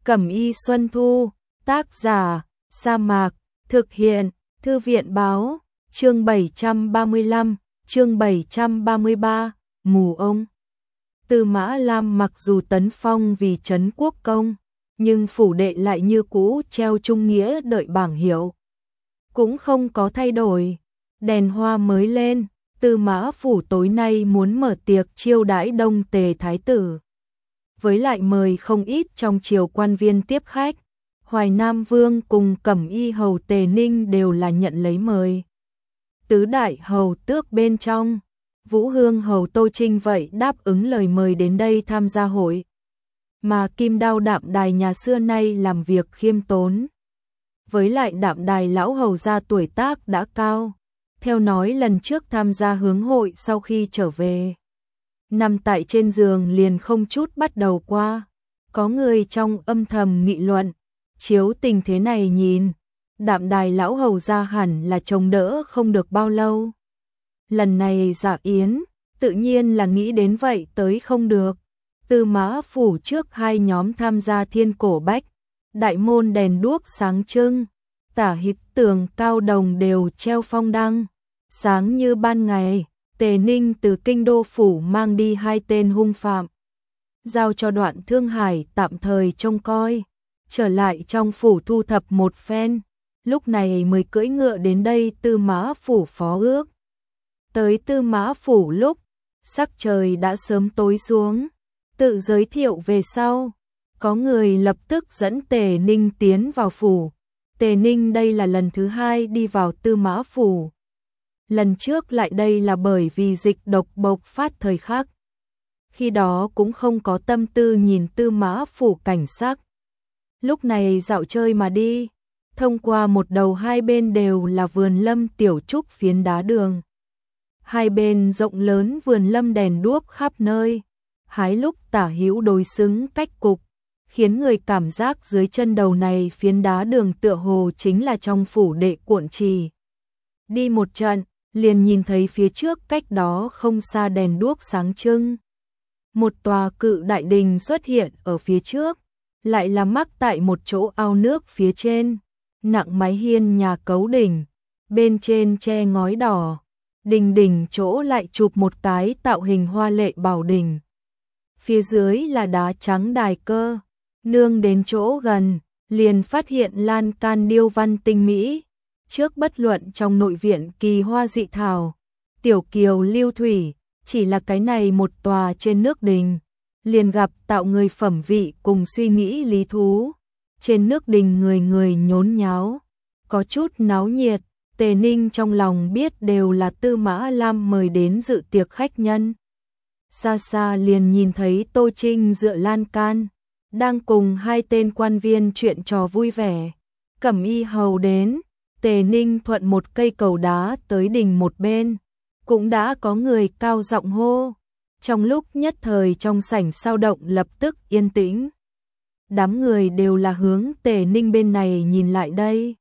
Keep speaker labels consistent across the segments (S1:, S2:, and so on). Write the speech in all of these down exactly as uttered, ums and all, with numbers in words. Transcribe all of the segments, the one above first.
S1: Cẩm y Xuân Thu, tác giả, Sa Mạc, thực hiện, Thư viện báo, chương bảy trăm ba mươi lăm, chương bảy trăm ba mươi ba, mù ông. Tư Mã Lam mặc dù tấn phong vì trấn quốc công, nhưng phủ đệ lại như cũ treo trung nghĩa đợi bảng hiệu. Cũng không có thay đổi, đèn hoa mới lên, Tư Mã phủ tối nay muốn mở tiệc chiêu đãi Đông Tề thái tử. Với lại mời không ít trong triều quan viên tiếp khách, Hoài Nam Vương cùng Cẩm y hầu Tề Ninh đều là nhận lấy mời. Tứ đại hầu tước bên trong, Vũ Hương hầu Tô Trinh vậy đáp ứng lời mời đến đây tham gia hội. Mà Kim Đao Đạm Đài nhà xưa nay làm việc khiêm tốn. Với lại Đạm Đài lão hầu gia tuổi tác đã cao, theo nói lần trước tham gia hướng hội sau khi trở về, nằm tại trên giường liền không chút bắt đầu qua. Có người trong âm thầm nghị luận, chiếu tình thế này nhìn, Đạm Đài lão hầu gia hẳn là chống đỡ không được bao lâu. Lần này dạ yến, tự nhiên là nghĩ đến vậy tới không được. Tư Mã phủ trước hai nhóm tham gia thiên cổ bách, đại môn đèn đuốc sáng trưng, tả hít tường cao đồng đều treo phong đăng, sáng như ban ngày. Tề Ninh từ kinh đô phủ mang đi hai tên hung phạm, giao cho Đoạn Thương Hải tạm thời trông coi, trở lại trong phủ thu thập một phen, lúc này mới cưỡi ngựa đến đây Tư Mã phủ phó ước. Tới Tư Mã phủ lúc, sắc trời đã sớm tối xuống, tự giới thiệu về sau, có người lập tức dẫn Tề Ninh tiến vào phủ. Tề Ninh đây là lần thứ hai đi vào Tư Mã phủ. Lần trước lại đây là bởi vì dịch độc bộc phát thời khắc. Khi đó cũng không có tâm tư nhìn Tư Mã phủ cảnh sắc. Lúc này dạo chơi mà đi, thông qua một đầu hai bên đều là vườn lâm tiểu trúc phiến đá đường. Hai bên rộng lớn vườn lâm đèn đuốc khắp nơi, hái lúc tả hữu đối xứng cách cục, khiến người cảm giác dưới chân đầu này phiến đá đường tựa hồ chính là trong phủ đệ Cuộn Trì. Đi một trận, liền nhìn thấy phía trước cách đó không xa đèn đuốc sáng trưng. Một tòa cự đại đình xuất hiện ở phía trước, lại là mắc tại một chỗ ao nước phía trên, nặng mái hiên nhà cấu đỉnh, bên trên che ngói đỏ, đình đỉnh chỗ lại chụp một cái tạo hình hoa lệ bảo đỉnh. Phía dưới là đá trắng đài cơ, nương đến chỗ gần, liền phát hiện lan can điêu văn tinh mỹ. Trước bất luận trong nội viện kỳ hoa dị thảo, tiểu kiều lưu thủy, chỉ là cái này một tòa trên nước đình, liền gặp tạo người phẩm vị cùng suy nghĩ lý thú. Trên nước đình người người nhốn nháo, có chút náo nhiệt, Tề Ninh trong lòng biết đều là Tư Mã Lam mời đến dự tiệc khách nhân. Xa xa liền nhìn thấy Tô Trinh dựa lan can, đang cùng hai tên quan viên chuyện trò vui vẻ. Cẩm y hầu đến, Tề Ninh thuận một cây cầu đá tới đình một bên, cũng đã có người cao giọng hô. Trong lúc nhất thời trong sảnh sao động lập tức yên tĩnh. Đám người đều là hướng Tề Ninh bên này nhìn lại đây.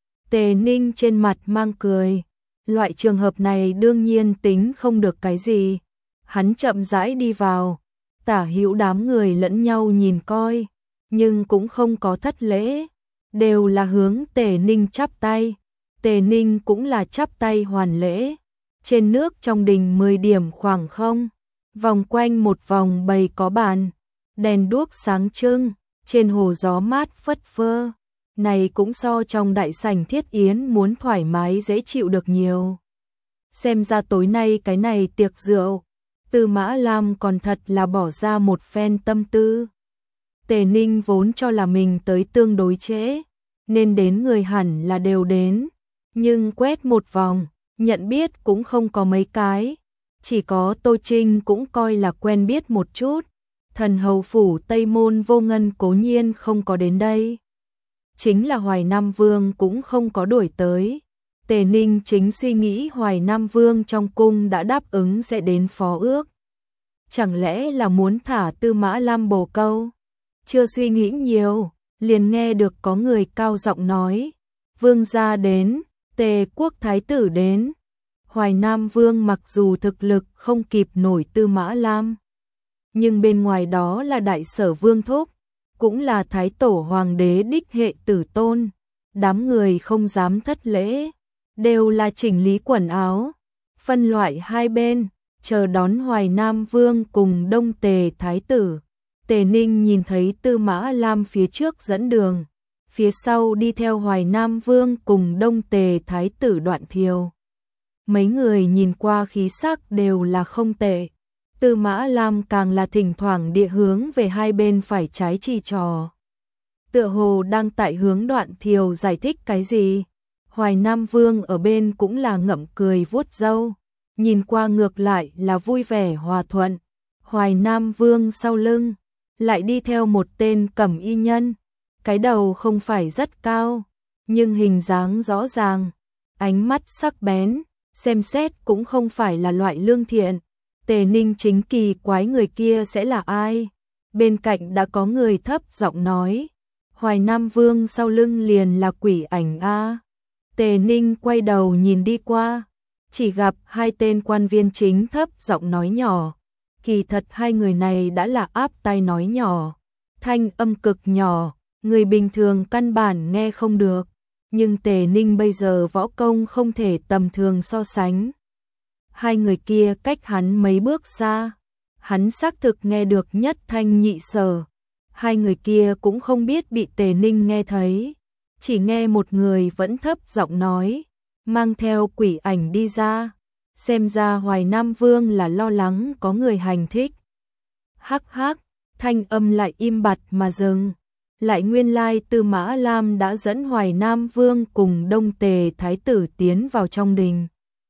S1: Tề Ninh trên mặt mang cười, loại trường hợp này đương nhiên tính không được cái gì. Hắn chậm rãi đi vào, tả hữu đám người lẫn nhau nhìn coi, nhưng cũng không có thất lễ. Đều là hướng Tề Ninh chắp tay, Tề Ninh cũng là chắp tay hoàn lễ. Trên nước trong đình mười điểm khoảng không, vòng quanh một vòng bầy có bàn, đèn đuốc sáng trưng, trên hồ gió mát phất phơ, này cũng so trong đại sảnh thiết yến muốn thoải mái dễ chịu được nhiều. Xem ra tối nay cái này tiệc rượu, Tư Mã Lam còn thật là bỏ ra một phen tâm tư. Tề Ninh vốn cho là mình tới tương đối trễ, nên đến người hẳn là đều đến, nhưng quét một vòng, nhận biết cũng không có mấy cái, chỉ có Tô Trinh cũng coi là quen biết một chút. Thần hầu phủ Tây Môn Vô Ngân cố nhiên không có đến đây, chính là Hoài Nam Vương cũng không có đuổi tới. Tề Ninh chính suy nghĩ Hoài Nam Vương trong cung đã đáp ứng sẽ đến phó ước, chẳng lẽ là muốn thả Tư Mã Lam bồ câu. Chưa suy nghĩ nhiều, liền nghe được có người cao giọng nói, vương gia đến, Tề quốc thái tử đến. Hoài Nam Vương mặc dù thực lực không kịp nổi Tư Mã Lam, nhưng bên ngoài đó là đại sở vương thúc, cũng là thái tổ hoàng đế đích hệ tử tôn. Đám người không dám thất lễ, đều là chỉnh lý quần áo, phân loại hai bên, chờ đón Hoài Nam Vương cùng Đông Tề thái tử. Tề Ninh nhìn thấy Tư Mã Lam phía trước dẫn đường, phía sau đi theo Hoài Nam Vương cùng Đông Tề thái tử Đoạn Thiều. Mấy người nhìn qua khí sắc đều là không tệ. Tư Mã Lam càng là thỉnh thoảng địa hướng về hai bên phải trái chỉ trò. Tựa hồ đang tại hướng Đoạn Thiều giải thích cái gì. Hoài Nam Vương ở bên cũng là ngậm cười vuốt râu, nhìn qua ngược lại là vui vẻ hòa thuận. Hoài Nam Vương sau lưng lại đi theo một tên cẩm y nhân, cái đầu không phải rất cao, nhưng hình dáng rõ ràng, ánh mắt sắc bén, xem xét cũng không phải là loại lương thiện. Tề Ninh chính kỳ quái người kia sẽ là ai. Bên cạnh đã có người thấp giọng nói, Hoài Nam Vương sau lưng liền là quỷ ảnh a. Tề Ninh quay đầu nhìn đi qua, chỉ gặp hai tên quan viên chính thấp giọng nói nhỏ. Kỳ thật hai người này đã là áp tai nói nhỏ, thanh âm cực nhỏ, người bình thường căn bản nghe không được. Nhưng Tề Ninh bây giờ võ công không thể tầm thường so sánh. Hai người kia cách hắn mấy bước xa, hắn xác thực nghe được nhất thanh nhị sở. Hai người kia cũng không biết bị Tề Ninh nghe thấy, chỉ nghe một người vẫn thấp giọng nói, mang theo quỷ ảnh đi ra. Xem ra Hoài Nam Vương là lo lắng có người hành thích. Hắc hắc, thanh âm lại im bặt mà dừng. Lại nguyên lai Tư Mã Lam đã dẫn Hoài Nam Vương cùng Đông Tề thái tử tiến vào trong đình.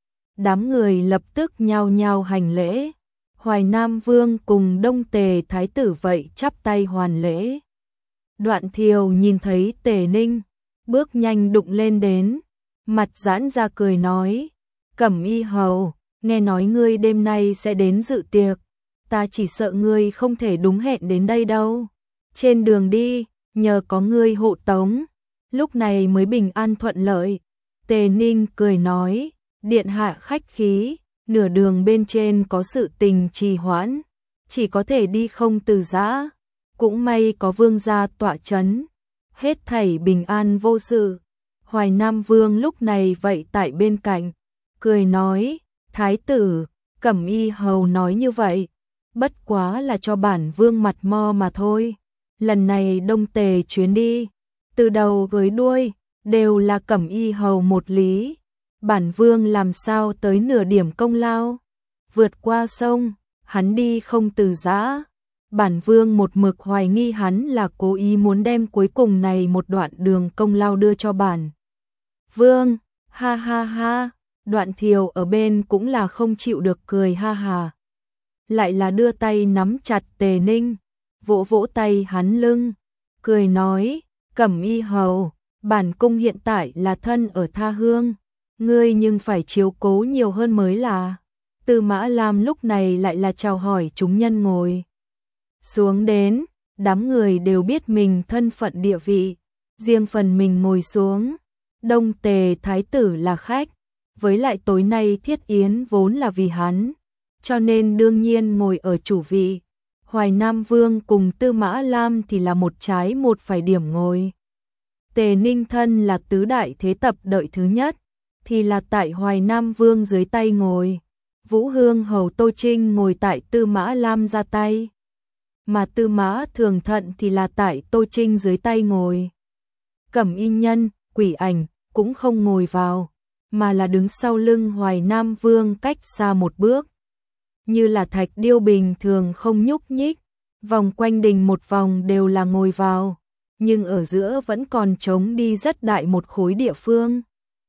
S1: Đám người lập tức nhao nhao hành lễ. Hoài Nam Vương cùng Đông Tề thái tử vậy chắp tay hoàn lễ. Đoạn Thiều nhìn thấy Tề Ninh, bước nhanh đụng lên đến, mặt giãn ra cười nói, Cẩm y hầu, nghe nói ngươi đêm nay sẽ đến dự tiệc, ta chỉ sợ ngươi không thể đúng hẹn đến đây đâu. Trên đường đi, nhờ có ngươi hộ tống, lúc này mới bình an thuận lợi. Tề Ninh cười nói, điện hạ khách khí, nửa đường bên trên có sự tình trì hoãn, chỉ có thể đi không từ giã, cũng may có vương gia tọa chấn, hết thảy bình an vô sự. Hoài Nam Vương lúc này vậy tại bên cạnh, cười nói, thái tử, Cẩm y hầu nói như vậy, bất quá là cho bản vương mặt mo mà thôi. Lần này Đông Tề chuyến đi, từ đầu với đuôi, đều là Cẩm y hầu một lý. Bản vương làm sao tới nửa điểm công lao. Vượt qua sông, hắn đi không từ giã. Bản vương một mực hoài nghi hắn là cố ý muốn đem cuối cùng này một đoạn đường công lao đưa cho bản vương. Ha ha ha, Đoạn Thiều ở bên cũng là không chịu được cười ha ha. Lại là đưa tay nắm chặt Tề Ninh, vỗ vỗ tay hắn lưng, cười nói, Cẩm y hầu, bản cung hiện tại là thân ở tha hương, ngươi nhưng phải chiếu cố nhiều hơn mới là. Tư Mã Lam lúc này lại là chào hỏi chúng nhân ngồi xuống đến, đám người đều biết mình thân phận địa vị, riêng phần mình ngồi xuống. Đông Tề thái tử là khách, với lại tối nay thiết yến vốn là vì hắn, cho nên đương nhiên ngồi ở chủ vị. Hoài Nam Vương cùng Tư Mã Lam thì là một trái một phải điểm ngồi. Tề Ninh thân là tứ đại thế tập đợi thứ nhất, thì là tại Hoài Nam Vương dưới tay ngồi. Vũ Hương hầu Tô Trinh ngồi tại Tư Mã Lam ra tay, mà Tư Mã Thường Thận thì là tại Tô Trinh dưới tay ngồi. Cẩm y nhân, quỷ ảnh cũng không ngồi vào, mà là đứng sau lưng Hoài Nam Vương cách xa một bước, như là thạch điêu bình thường không nhúc nhích. Vòng quanh đình một vòng đều là ngồi vào, nhưng ở giữa vẫn còn trống đi rất đại một khối địa phương.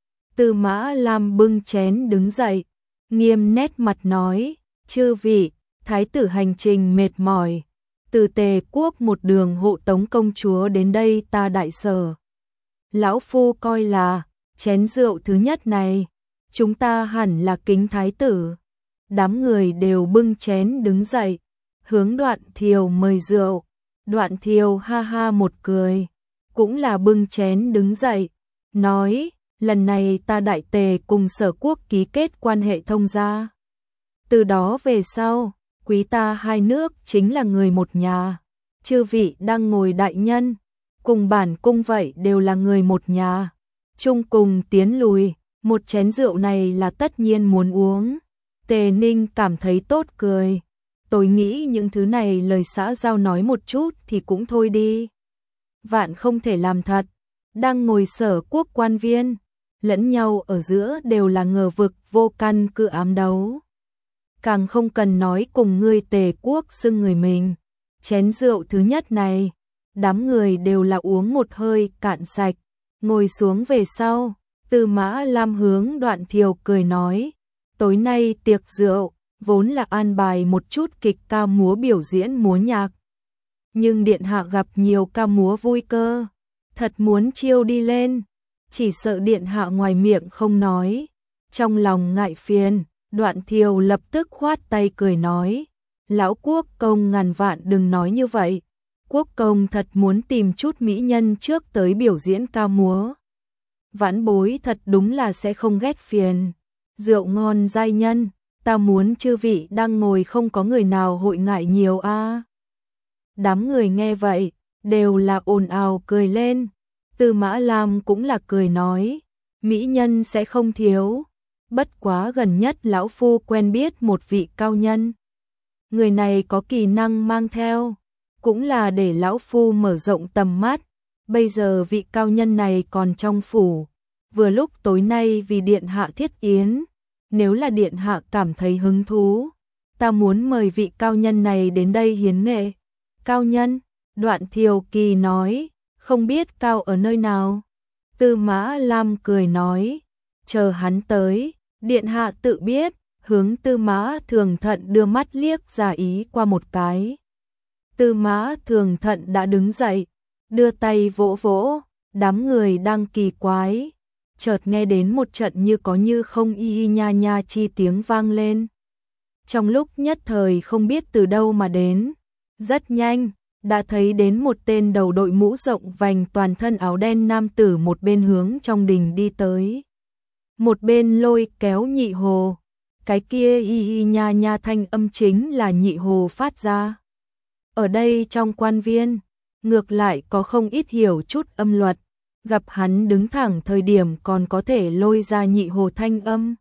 S1: Tư Mã Lam bưng chén đứng dậy, nghiêm nét mặt nói, chư vị, thái tử hành trình mệt mỏi, từ Tề quốc một đường hộ tống công chúa đến đây ta đại sở. Lão phu coi là, chén rượu thứ nhất này, chúng ta hẳn là kính thái tử. Đám người đều bưng chén đứng dậy, hướng Đoạn Thiều mời rượu. Đoạn Thiều ha ha một cười, cũng là bưng chén đứng dậy, nói, lần này ta đại Tề cùng Sở quốc ký kết quan hệ thông gia. Từ đó về sau, quý ta hai nước chính là người một nhà. chư vị đang ngồi đại nhân, cùng bản cung vậy đều là người một nhà, chung cùng tiến lùi, một chén rượu này là tất nhiên muốn uống. Tề Ninh cảm thấy tốt cười, tôi nghĩ những thứ này lời xã giao nói một chút thì cũng thôi đi. Vạn không thể làm thật, đang ngồi Sở Quốc quan viên, lẫn nhau ở giữa đều là ngờ vực vô căn cứ ám đấu. Càng không cần nói cùng ngươi Tề Quốc xưng người mình. Chén rượu thứ nhất này, đám người đều là uống một hơi cạn sạch, ngồi xuống về sau, Tư Mã Lam hướng Đoạn Thiều cười nói, tối nay tiệc rượu, vốn là an bài một chút kịch ca múa biểu diễn múa nhạc. Nhưng điện hạ gặp nhiều ca múa vui cơ, thật muốn chiêu đi lên, chỉ sợ điện hạ ngoài miệng không nói, trong lòng ngại phiền. Đoạn Thiều lập tức khoát tay cười nói, lão Quốc công ngàn vạn đừng nói như vậy, Quốc công thật muốn tìm chút mỹ nhân trước tới biểu diễn ca múa. Vãn bối thật đúng là sẽ không ghét phiền, rượu ngon giai nhân, ta muốn chư vị đang ngồi không có người nào hội ngại nhiều a. À. Đám người nghe vậy, đều là ồn ào cười lên, Tư Mã Lam cũng là cười nói, mỹ nhân sẽ không thiếu. Bất quá gần nhất lão phu quen biết một vị cao nhân. Người này có kỳ năng mang theo, cũng là để lão phu mở rộng tầm mắt. Bây giờ vị cao nhân này còn trong phủ, vừa lúc tối nay vì điện hạ thiết yến, nếu là điện hạ cảm thấy hứng thú, ta muốn mời vị cao nhân này đến đây hiến nghệ. Cao nhân, Đoạn Thiều Kỳ nói, không biết cao ở nơi nào. Tư Mã Lam cười nói, chờ hắn tới. Điện hạ tự biết, hướng Tư Mã Thường Thận đưa mắt liếc ra ý qua một cái. Tư Mã Thường Thận đã đứng dậy, đưa tay vỗ vỗ, đám người đang kỳ quái. Chợt nghe đến một trận như có như không y y nha nha chi tiếng vang lên. Trong lúc nhất thời không biết từ đâu mà đến, rất nhanh, đã thấy đến một tên đầu đội mũ rộng vành toàn thân áo đen nam tử một bên hướng trong đình đi tới. Một bên lôi kéo Nhị Hồ, cái kia y y nha nha thanh âm chính là Nhị Hồ phát ra. Ở đây trong quan viên, ngược lại có không ít hiểu chút âm luật, gặp hắn đứng thẳng thời điểm còn có thể lôi ra Nhị Hồ thanh âm.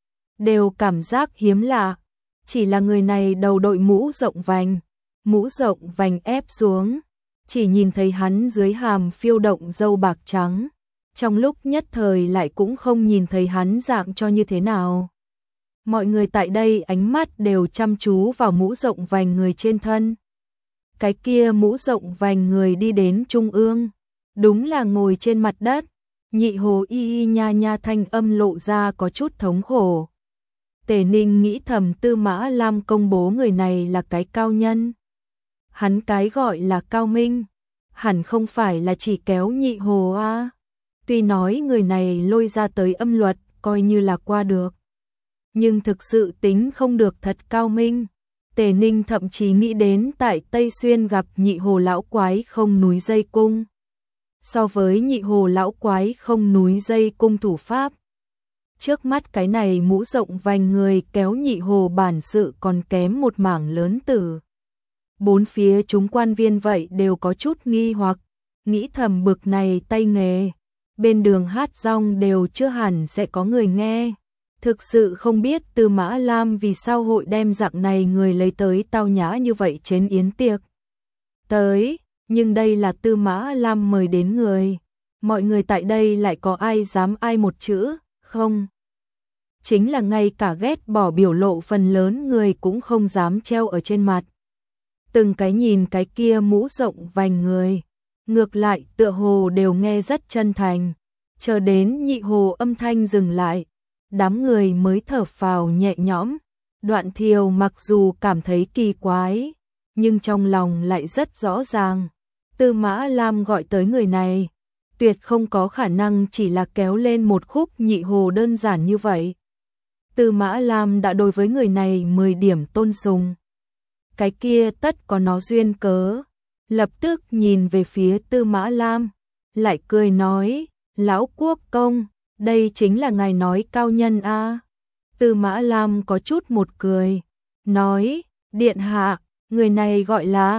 S1: Đều cảm giác hiếm lạ, chỉ là người này đầu đội mũ rộng vành, mũ rộng vành ép xuống, chỉ nhìn thấy hắn dưới hàm phiêu động râu bạc trắng. Trong lúc nhất thời lại cũng không nhìn thấy hắn dạng cho như thế nào. Mọi người tại đây ánh mắt đều chăm chú vào mũ rộng vành người trên thân. Cái kia mũ rộng vành người đi đến trung ương, đúng là ngồi trên mặt đất. Nhị Hồ y y nha nha thanh âm lộ ra có chút thống khổ. Tề Ninh nghĩ thầm Tư Mã Lam công bố người này là cái cao nhân. Hắn cái gọi là cao minh, hẳn không phải là chỉ kéo Nhị Hồ a. À. Tuy nói người này lôi ra tới âm luật, coi như là qua được. Nhưng thực sự tính không được thật cao minh. Tề Ninh thậm chí nghĩ đến tại Tây Xuyên gặp Nhị Hồ lão quái không núi dây cung. So với Nhị Hồ lão quái không núi dây cung thủ pháp, trước mắt cái này mũ rộng vành người kéo Nhị Hồ bản sự còn kém một mảng lớn tử. Bốn phía chúng quan viên vậy đều có chút nghi hoặc, nghĩ thầm bực này tay nghề. Bên đường hát rong đều chưa hẳn sẽ có người nghe. Thực sự không biết Tư Mã Lam vì sao hội đem dạng này người lấy tới tao nhã như vậy trên yến tiệc. Tới, nhưng đây là Tư Mã Lam mời đến người. Mọi người tại đây lại có ai dám ai một chữ, không? Chính là ngay cả ghét bỏ biểu lộ phần lớn người cũng không dám treo ở trên mặt. Từng cái nhìn cái kia mũ rộng vành người. Ngược lại tựa hồ đều nghe rất chân thành, chờ đến Nhị Hồ âm thanh dừng lại, đám người mới thở phào nhẹ nhõm. Đoạn Thiều mặc dù cảm thấy kỳ quái, nhưng trong lòng lại rất rõ ràng, Tư Mã Lam gọi tới người này, tuyệt không có khả năng chỉ là kéo lên một khúc Nhị Hồ đơn giản như vậy. Tư Mã Lam đã đối với người này mười điểm tôn sùng. Cái kia tất có nó duyên cớ. Lập tức nhìn về phía Tư Mã Lam, lại cười nói, lão Quốc công, đây chính là ngài nói cao nhân a. À. Tư Mã Lam có chút một cười, nói, điện hạ, người này gọi là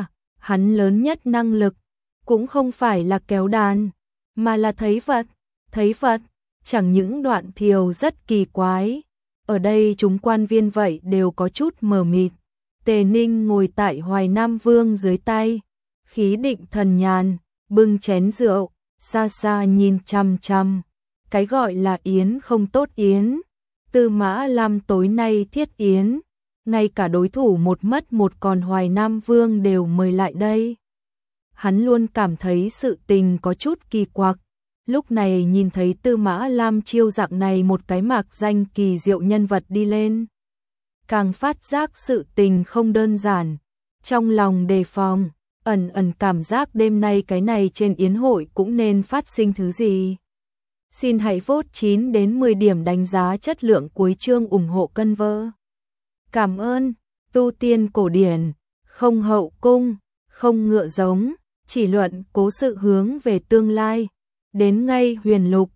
S1: Hắn lớn nhất năng lực, cũng không phải là kéo đàn, mà là thấy vật, thấy vật, chẳng những Đoạn Thiều rất kỳ quái. Ở đây chúng quan viên vậy đều có chút mờ mịt. Tề Ninh ngồi tại Hoài Nam Vương dưới tay, khí định thần nhàn, bưng chén rượu, xa xa nhìn chằm chằm. Cái gọi là yến không tốt yến, Tư Mã Lam tối nay thiết yến, ngay cả đối thủ một mất một còn Hoài Nam Vương đều mời lại đây. Hắn luôn cảm thấy sự tình có chút kỳ quặc, lúc này nhìn thấy Tư Mã Lam chiêu dạng này một cái mạc danh kỳ diệu nhân vật đi lên, càng phát giác sự tình không đơn giản, trong lòng đề phòng, ẩn ẩn cảm giác đêm nay cái này trên yến hội cũng nên phát sinh thứ gì. Xin hãy vote chín đến mười điểm đánh giá chất lượng cuối chương ủng hộ cân vơ. Cảm ơn. Tu tiên cổ điển, không hậu cung, không ngựa giống, chỉ luận cố sự hướng về tương lai. Đến ngay huyền lục,